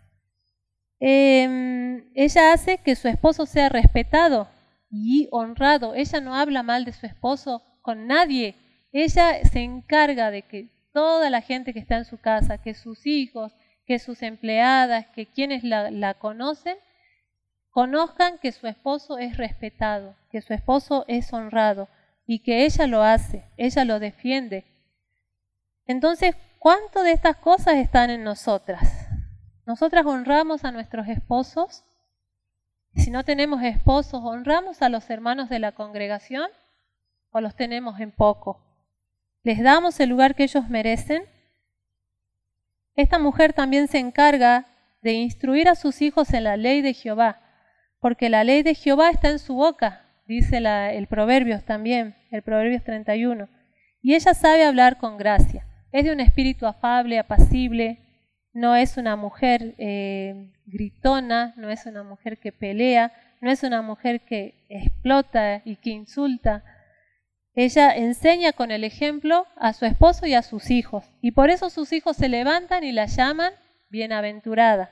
Eh, ella hace que su esposo sea respetado y honrado. Ella no habla mal de su esposo con nadie. Ella se encarga de que toda la gente que está en su casa, que sus hijos, que sus empleadas, que quienes la, la conocen, conozcan que su esposo es respetado, que su esposo es honrado y que ella lo hace, ella lo defiende. Entonces, ¿cuánto de estas cosas están en nosotras? ¿Nosotras honramos a nuestros esposos? Si no tenemos esposos, ¿honramos a los hermanos de la congregación o los tenemos en poco? ¿Les damos el lugar que ellos merecen? esta mujer también se encarga de instruir a sus hijos en la ley de Jehová, porque la ley de Jehová está en su boca, dice la, el Proverbios también, el Proverbios treinta y uno. Y ella sabe hablar con gracia, es de un espíritu afable, apacible, no es una mujer eh, gritona, no es una mujer que pelea, no es una mujer que explota y que insulta. Ella enseña con el ejemplo a su esposo y a sus hijos, y por eso sus hijos se levantan y la llaman bienaventurada.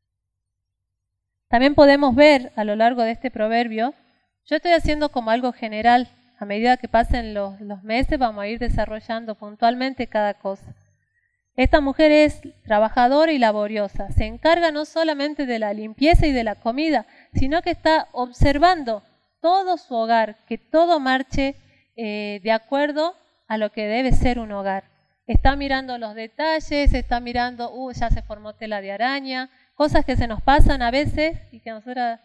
También podemos ver a lo largo de este proverbio, yo estoy haciendo como algo general, a medida que pasen los, los meses vamos a ir desarrollando puntualmente cada cosa. Esta mujer es trabajadora y laboriosa, se encarga no solamente de la limpieza y de la comida, sino que está observando todo su hogar, que todo marche eh, de acuerdo a lo que debe ser un hogar. Está mirando los detalles, está mirando, uh, ya se formó tela de araña, cosas que se nos pasan a veces y que nosotros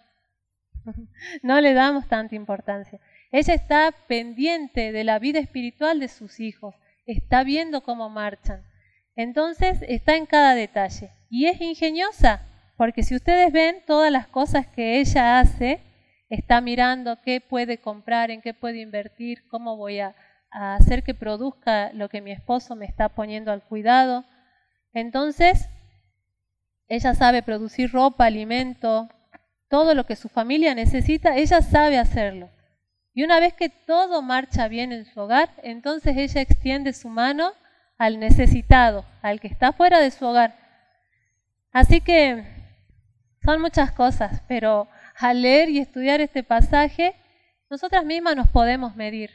no le damos tanta importancia. Ella está pendiente de la vida espiritual de sus hijos, está viendo cómo marchan. Entonces está en cada detalle y es ingeniosa, porque si ustedes ven todas las cosas que ella hace, está mirando qué puede comprar, en qué puede invertir, cómo voy a, a hacer que produzca lo que mi esposo me está poniendo al cuidado. Entonces, ella sabe producir ropa, alimento, todo lo que su familia necesita, ella sabe hacerlo. Y una vez que todo marcha bien en su hogar, entonces ella extiende su mano al necesitado, al que está fuera de su hogar. Así que son muchas cosas, pero al leer y estudiar este pasaje, nosotras mismas nos podemos medir.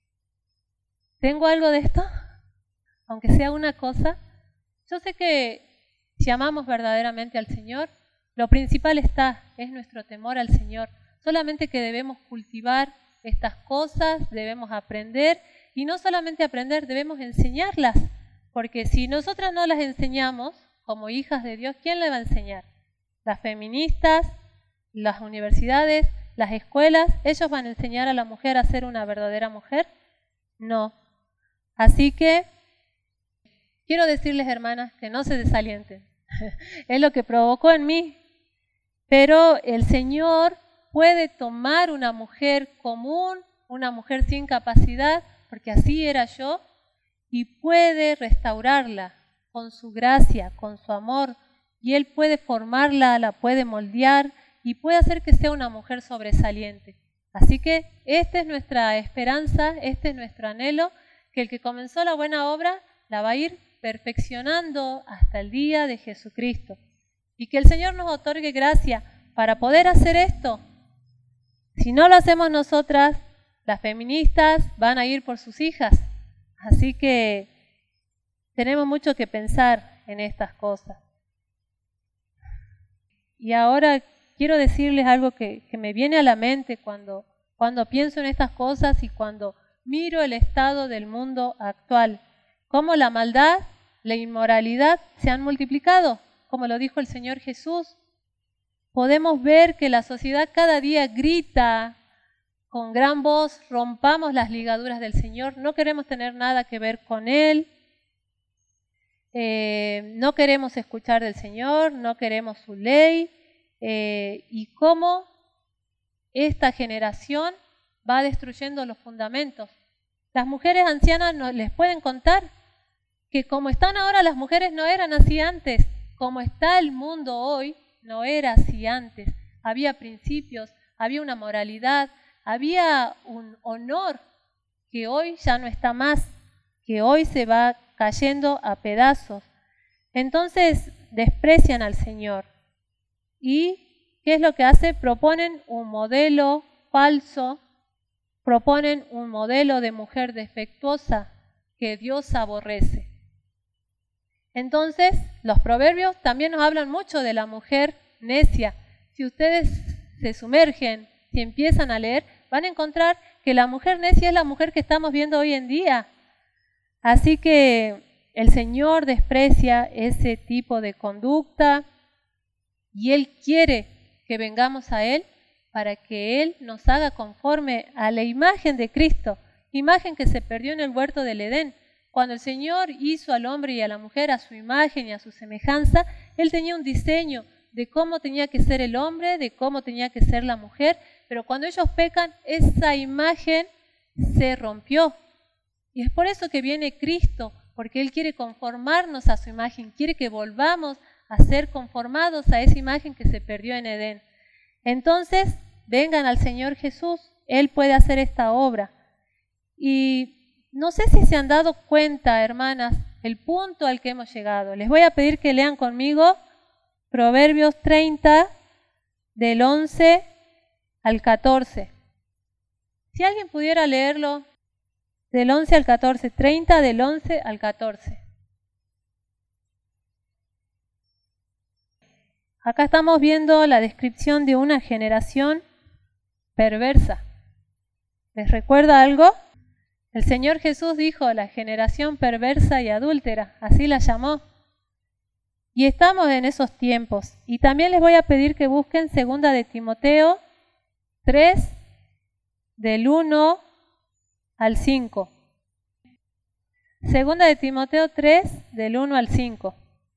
¿Tengo algo de esto? Aunque sea una cosa. Yo sé que si amamos verdaderamente al Señor, lo principal está, es nuestro temor al Señor. Solamente que debemos cultivar estas cosas, debemos aprender, y no solamente aprender, debemos enseñarlas, porque si nosotras no las enseñamos, como hijas de Dios, ¿quién le va a enseñar? Las feministas, las universidades, las escuelas, ¿ellos van a enseñar a la mujer a ser una verdadera mujer? No. Así que quiero decirles, hermanas, que no se desalienten. Es lo que provocó en mí. Pero el Señor puede tomar una mujer común, una mujer sin capacidad, porque así era yo, y puede restaurarla con su gracia, con su amor, y Él puede formarla, la puede moldear y puede hacer que sea una mujer sobresaliente. Así que esta es nuestra esperanza, este es nuestro anhelo, que el que comenzó la buena obra la va a ir perfeccionando hasta el día de Jesucristo. Y que el Señor nos otorgue gracia para poder hacer esto. Si no lo hacemos nosotras, las feministas van a ir por sus hijas. Así que tenemos mucho que pensar en estas cosas. Y ahora quiero decirles algo que, que me viene a la mente cuando, cuando pienso en estas cosas y cuando miro el estado del mundo actual. Cómo la maldad, la inmoralidad se han multiplicado, como lo dijo el Señor Jesús. Podemos ver que la sociedad cada día grita con gran voz, rompamos las ligaduras del Señor, no queremos tener nada que ver con Él, eh, no queremos escuchar del Señor, no queremos su ley, eh, y cómo esta generación va destruyendo los fundamentos. Las mujeres ancianas no, les pueden contar que como están ahora las mujeres no eran así antes, como está el mundo hoy, no era así antes, había principios, había una moralidad, había un honor que hoy ya no está más, que hoy se va cayendo a pedazos. Entonces desprecian al Señor. ¿Y qué es lo que hace? Proponen un modelo falso, proponen un modelo de mujer defectuosa que Dios aborrece. Entonces, los proverbios también nos hablan mucho de la mujer necia. Si ustedes se sumergen, si empiezan a leer, van a encontrar que la mujer necia es la mujer que estamos viendo hoy en día. Así que el Señor desprecia ese tipo de conducta y Él quiere que vengamos a Él para que Él nos haga conforme a la imagen de Cristo, imagen que se perdió en el huerto del Edén. cuando el Señor hizo al hombre y a la mujer a su imagen y a su semejanza, Él tenía un diseño de cómo tenía que ser el hombre, de cómo tenía que ser la mujer, pero cuando ellos pecan, esa imagen se rompió. Y es por eso que viene Cristo, porque Él quiere conformarnos a su imagen, quiere que volvamos a ser conformados a esa imagen que se perdió en Edén. Entonces, vengan al Señor Jesús, Él puede hacer esta obra. Y no sé si se han dado cuenta, hermanas, el punto al que hemos llegado. Les voy a pedir que lean conmigo Proverbios treinta, del once al catorce. Si alguien pudiera leerlo del once al catorce, treinta del once al catorce. Acá estamos viendo la descripción de una generación perversa. ¿Les recuerda algo? El Señor Jesús dijo la generación perversa y adúltera, así la llamó. Y estamos en esos tiempos. Y también les voy a pedir que busquen segunda de Timoteo tres, del uno al cinco. Segunda de Timoteo tres, del uno al cinco.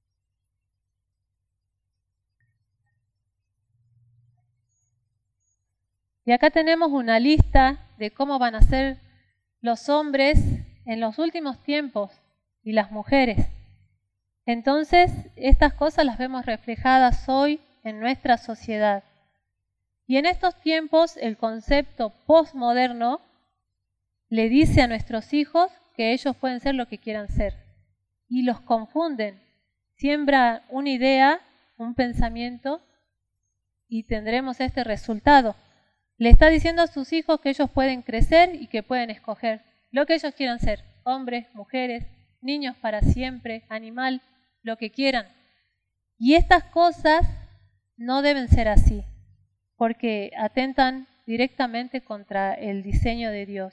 Y acá tenemos una lista de cómo van a ser los hombres en los últimos tiempos y las mujeres. Entonces, estas cosas las vemos reflejadas hoy en nuestra sociedad. Y en estos tiempos, el concepto postmoderno le dice a nuestros hijos que ellos pueden ser lo que quieran ser. Y los confunden. Siembra una idea, un pensamiento, y tendremos este resultado. Le está diciendo a sus hijos que ellos pueden crecer y que pueden escoger lo que ellos quieran ser. Hombres, mujeres, niños para siempre, animal, lo que quieran. Y estas cosas no deben ser así, porque atentan directamente contra el diseño de Dios.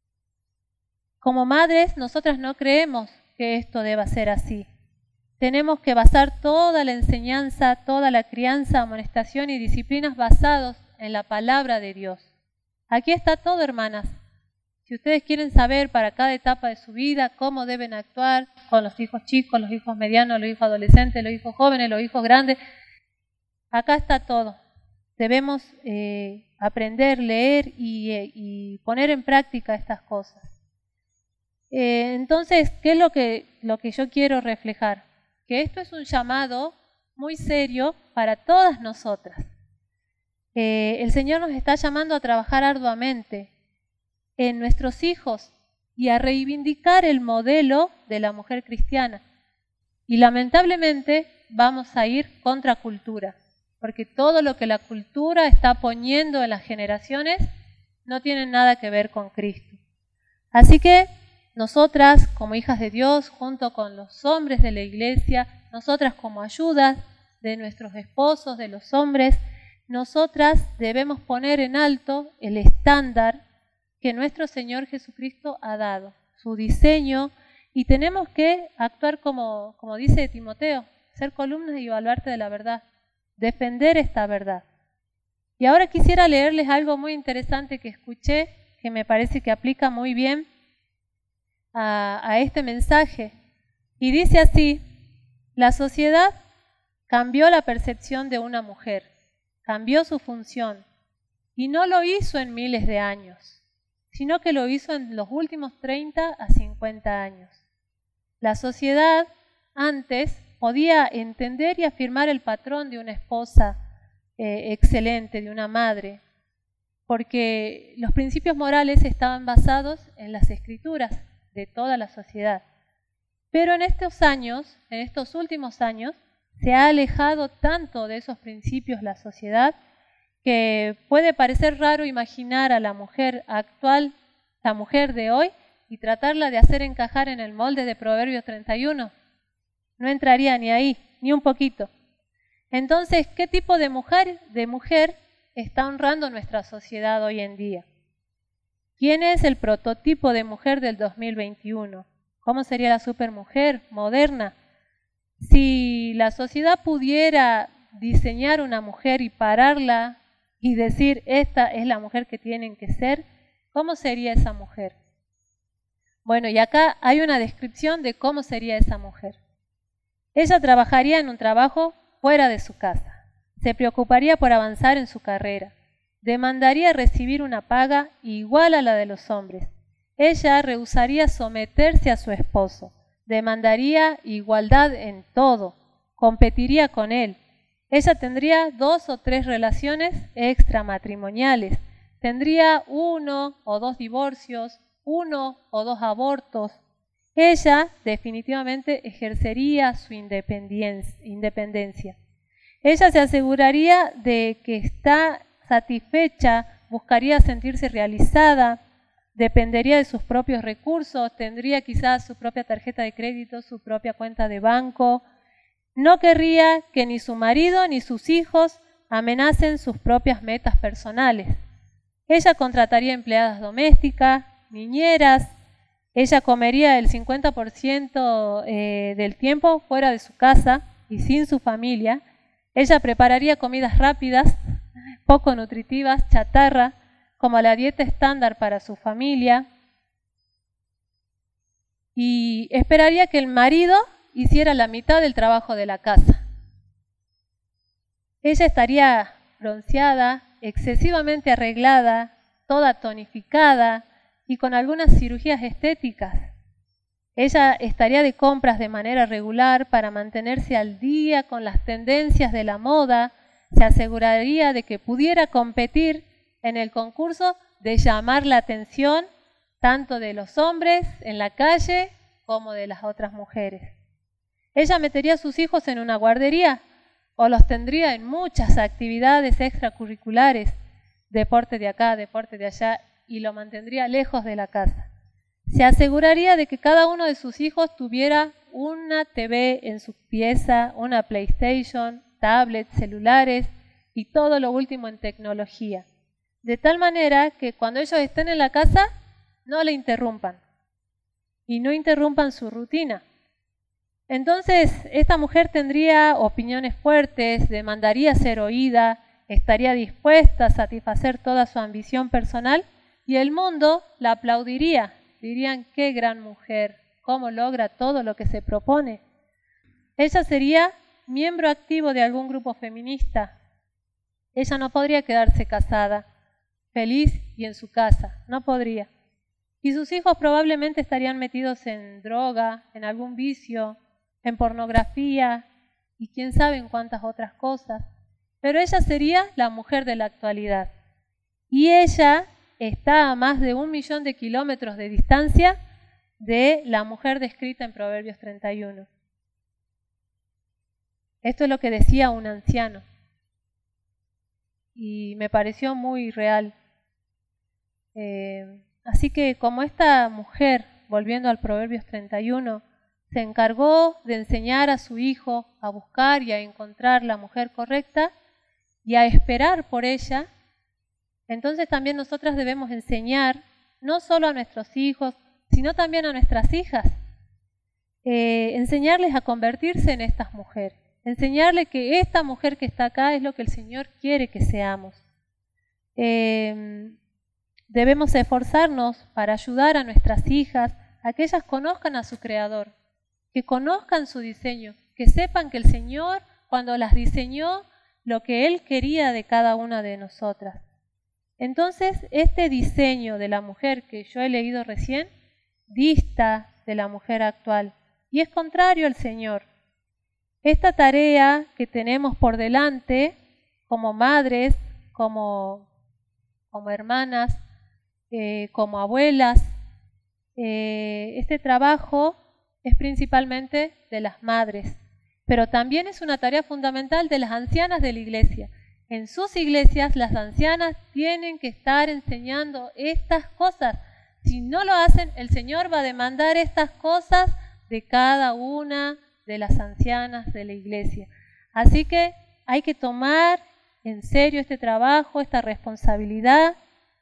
Como madres, nosotras no creemos que esto deba ser así. Tenemos que basar toda la enseñanza, toda la crianza, amonestación y disciplinas basados en la palabra de Dios. Aquí está todo, hermanas. Si ustedes quieren saber para cada etapa de su vida cómo deben actuar con los hijos chicos, los hijos medianos, los hijos adolescentes, los hijos jóvenes, los hijos grandes, acá está todo. Debemos eh, aprender, leer y, eh, y poner en práctica estas cosas. Eh, entonces, ¿qué es lo que, lo que yo quiero reflejar? Que esto es un llamado muy serio para todas nosotras. Eh, el Señor nos está llamando a trabajar arduamente en nuestros hijos y a reivindicar el modelo de la mujer cristiana. Y lamentablemente vamos a ir contra cultura, porque todo lo que la cultura está poniendo en las generaciones no tiene nada que ver con Cristo. Así que nosotras, como hijas de Dios, junto con los hombres de la iglesia, nosotras como ayudas de nuestros esposos, de los hombres, nosotras debemos poner en alto el estándar que nuestro Señor Jesucristo ha dado, su diseño, y tenemos que actuar como, como dice Timoteo, ser columnas y baluarte de la verdad, defender esta verdad. Y ahora quisiera leerles algo muy interesante que escuché, que me parece que aplica muy bien a, a este mensaje. Y dice así: la sociedad cambió la percepción de una mujer, cambió su función, y no lo hizo en miles de años, sino que lo hizo en los últimos treinta a cincuenta años. La sociedad antes podía entender y afirmar el patrón de una esposa eh, excelente, de una madre, porque los principios morales estaban basados en las escrituras de toda la sociedad. Pero en estos años, en estos últimos años, se ha alejado tanto de esos principios la sociedad que puede parecer raro imaginar a la mujer actual, la mujer de hoy, y tratarla de hacer encajar en el molde de Proverbios treinta y uno. No entraría ni ahí, ni un poquito. Entonces, ¿qué tipo de mujer, de mujer está honrando nuestra sociedad hoy en día? ¿Quién es el prototipo de mujer del dos mil veintiuno? ¿Cómo sería la supermujer moderna? Si la sociedad pudiera diseñar una mujer y pararla y decir, esta es la mujer que tienen que ser, ¿cómo sería esa mujer? Bueno, y acá hay una descripción de cómo sería esa mujer. Ella trabajaría en un trabajo fuera de su casa, se preocuparía por avanzar en su carrera, demandaría recibir una paga igual a la de los hombres. Ella rehusaría someterse a su esposo, demandaría igualdad en todo, competiría con él. Ella tendría dos o tres relaciones extramatrimoniales, tendría uno o dos divorcios, uno o dos abortos. Ella definitivamente ejercería su independencia. Ella se aseguraría de que está satisfecha, buscaría sentirse realizada, dependería de sus propios recursos, tendría quizás su propia tarjeta de crédito, su propia cuenta de banco. No querría que ni su marido ni sus hijos amenacen sus propias metas personales. Ella contrataría empleadas domésticas, niñeras. Ella comería el cincuenta por ciento eh, del tiempo fuera de su casa y sin su familia. Ella prepararía comidas rápidas, poco nutritivas, chatarra, como la dieta estándar para su familia. Y esperaría que el marido hiciera la mitad del trabajo de la casa. Ella estaría bronceada, excesivamente arreglada, toda tonificada y con algunas cirugías estéticas. Ella estaría de compras de manera regular para mantenerse al día con las tendencias de la moda, se aseguraría de que pudiera competir en el concurso de llamar la atención tanto de los hombres en la calle como de las otras mujeres. Ella metería a sus hijos en una guardería o los tendría en muchas actividades extracurriculares, deporte de acá, deporte de allá, y lo mantendría lejos de la casa. Se aseguraría de que cada uno de sus hijos tuviera una T V en su pieza, una PlayStation, tablets, celulares y todo lo último en tecnología. De tal manera que cuando ellos estén en la casa, no le interrumpan y no interrumpan su rutina. Entonces, esta mujer tendría opiniones fuertes, demandaría ser oída, estaría dispuesta a satisfacer toda su ambición personal y el mundo la aplaudiría. Dirían, qué gran mujer, cómo logra todo lo que se propone. Ella sería miembro activo de algún grupo feminista. Ella no podría quedarse casada, feliz y en su casa, no podría. Y sus hijos probablemente estarían metidos en droga, en algún vicio, en pornografía y quién sabe en cuántas otras cosas. Pero ella sería la mujer de la actualidad. Y ella está a más de un millón de kilómetros de distancia de la mujer descrita en Proverbios treinta y uno. Esto es lo que decía un anciano. Y me pareció muy real. Eh, así que como esta mujer, volviendo al Proverbios treinta y uno, se encargó de enseñar a su hijo a buscar y a encontrar la mujer correcta y a esperar por ella, entonces también nosotras debemos enseñar no solo a nuestros hijos, sino también a nuestras hijas, eh, enseñarles a convertirse en estas mujeres, enseñarles que esta mujer que está acá es lo que el Señor quiere que seamos. Eh, debemos esforzarnos para ayudar a nuestras hijas a que ellas conozcan a su Creador, que conozcan su diseño, que sepan que el Señor, cuando las diseñó, lo que Él quería de cada una de nosotras. Entonces, este diseño de la mujer que yo he leído recién, dista de la mujer actual y es contrario al Señor. Esta tarea que tenemos por delante, como madres, como, como hermanas, eh, como abuelas, eh, este trabajo es principalmente de las madres, pero también es una tarea fundamental de las ancianas de la iglesia. En sus iglesias las ancianas tienen que estar enseñando estas cosas. Si no lo hacen, el Señor va a demandar estas cosas de cada una de las ancianas de la iglesia. Así que hay que tomar en serio este trabajo, esta responsabilidad,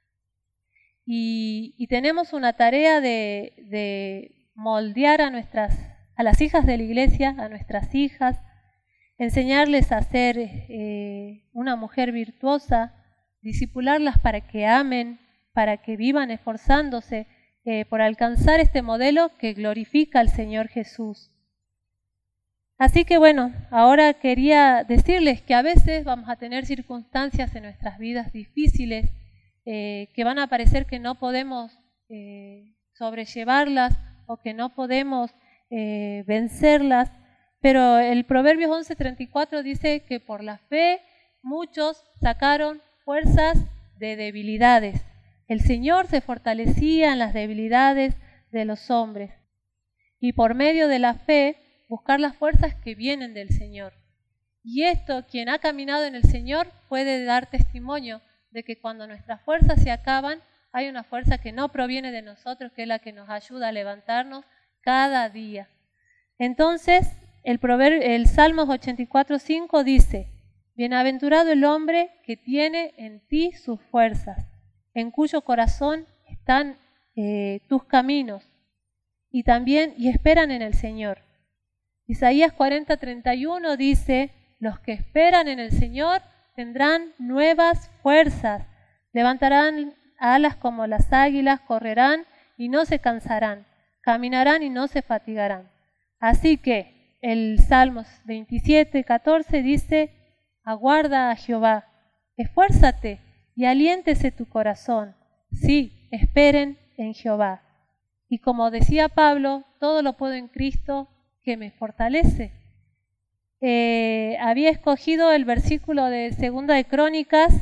y, y tenemos una tarea de, de moldear a nuestras, a las hijas de la iglesia, a nuestras hijas, enseñarles a ser eh, una mujer virtuosa, discipularlas para que amen, para que vivan esforzándose eh, por alcanzar este modelo que glorifica al Señor Jesús. Así que bueno, ahora quería decirles que a veces vamos a tener circunstancias en nuestras vidas difíciles eh, que van a parecer que no podemos eh, sobrellevarlas o que no podemos eh, vencerlas, pero el Proverbios once treinta y cuatro dice que por la fe muchos sacaron fuerzas de debilidades. El Señor se fortalecía en las debilidades de los hombres y por medio de la fe buscar las fuerzas que vienen del Señor. Y esto, quien ha caminado en el Señor puede dar testimonio de que cuando nuestras fuerzas se acaban, hay una fuerza que no proviene de nosotros, que es la que nos ayuda a levantarnos cada día. Entonces, el, proverbio, el Salmos ochenta y cuatro cinco dice: bienaventurado el hombre que tiene en ti sus fuerzas, en cuyo corazón están eh, tus caminos, y también y esperan en el Señor. Isaías cuarenta treinta y uno dice: los que esperan en el Señor tendrán nuevas fuerzas, levantarán alas como las águilas, correrán y no se cansarán, caminarán y no se fatigarán. Así que el Salmos veintisiete catorce dice: aguarda a Jehová, esfuérzate y aliéntese tu corazón. Sí, esperen en Jehová. Y como decía Pablo, todo lo puedo en Cristo que me fortalece. Eh, había escogido el versículo de Segunda de Crónicas,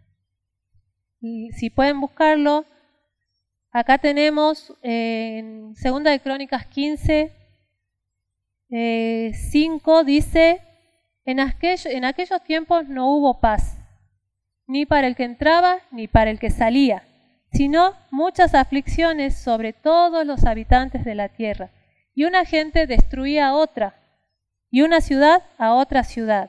y si pueden buscarlo, acá tenemos eh, en Segunda de Crónicas quince, eh, cinco, dice: en, aquello, en aquellos tiempos no hubo paz, ni para el que entraba ni para el que salía, sino muchas aflicciones sobre todos los habitantes de la tierra. Y una gente destruía a otra, y una ciudad a otra ciudad.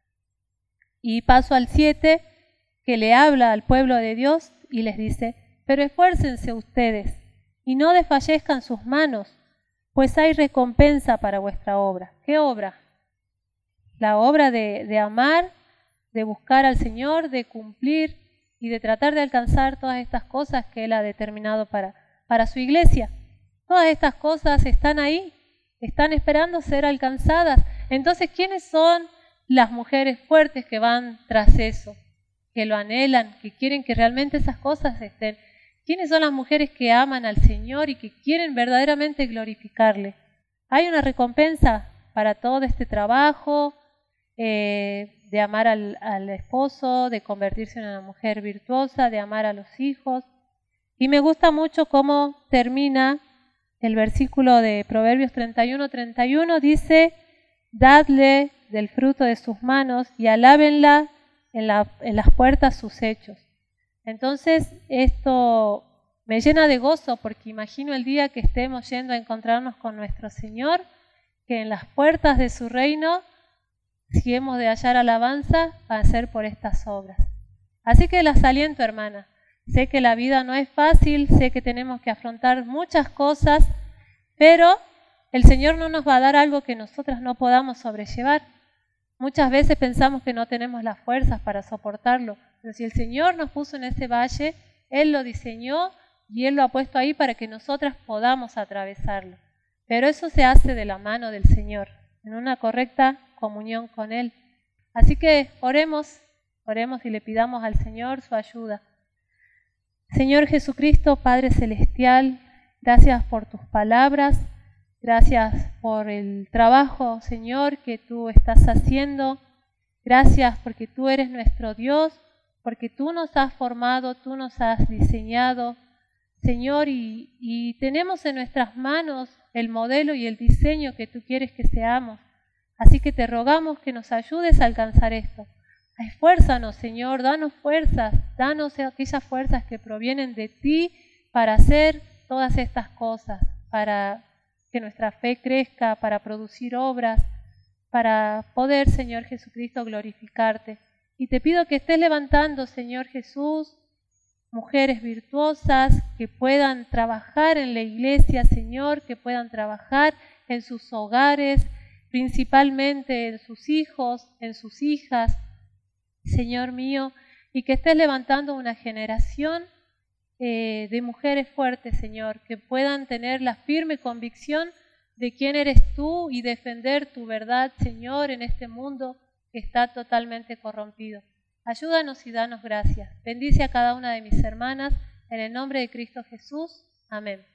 Y paso al siete, que le habla al pueblo de Dios y les dice: pero esfuércense ustedes, y no desfallezcan sus manos, pues hay recompensa para vuestra obra. ¿Qué obra? La obra de, de amar, de buscar al Señor, de cumplir y de tratar de alcanzar todas estas cosas que Él ha determinado para, para su iglesia. Todas estas cosas están ahí, están esperando ser alcanzadas. Entonces, ¿quiénes son las mujeres fuertes que van tras eso? Que lo anhelan, que quieren que realmente esas cosas estén. ¿Quiénes son las mujeres que aman al Señor y que quieren verdaderamente glorificarle? Hay una recompensa para todo este trabajo, eh, de amar al, al esposo, de convertirse en una mujer virtuosa, de amar a los hijos. Y me gusta mucho cómo termina el versículo de Proverbios treinta y uno treinta y uno, dice: dadle del fruto de sus manos y alábenla en, la, en las puertas sus hechos. Entonces esto me llena de gozo, porque imagino el día que estemos yendo a encontrarnos con nuestro Señor, que en las puertas de su reino, si hemos de hallar alabanza, va a ser por estas obras. Así que las aliento, hermana. Sé que la vida no es fácil, sé que tenemos que afrontar muchas cosas, pero el Señor no nos va a dar algo que nosotras no podamos sobrellevar. Muchas veces pensamos que no tenemos las fuerzas para soportarlo, pero si el Señor nos puso en ese valle, Él lo diseñó y Él lo ha puesto ahí para que nosotras podamos atravesarlo. Pero eso se hace de la mano del Señor, en una correcta comunión con Él. Así que oremos, oremos y le pidamos al Señor su ayuda. Señor Jesucristo, Padre Celestial, gracias por tus palabras, gracias por el trabajo, Señor, que tú estás haciendo. Gracias porque tú eres nuestro Dios, porque tú nos has formado, tú nos has diseñado, Señor, y, y tenemos en nuestras manos el modelo y el diseño que tú quieres que seamos. Así que te rogamos que nos ayudes a alcanzar esto. Esfuérzanos, Señor, danos fuerzas, danos aquellas fuerzas que provienen de ti para hacer todas estas cosas, para que nuestra fe crezca, para producir obras, para poder, Señor Jesucristo, glorificarte. Y te pido que estés levantando, Señor Jesús, mujeres virtuosas que puedan trabajar en la iglesia, Señor, que puedan trabajar en sus hogares, principalmente en sus hijos, en sus hijas, Señor mío, y que estés levantando una generación eh, de mujeres fuertes, Señor, que puedan tener la firme convicción de quién eres tú y defender tu verdad, Señor, en este mundo que está totalmente corrompido. Ayúdanos y danos gracias. Bendice a cada una de mis hermanas, en el nombre de Cristo Jesús. Amén.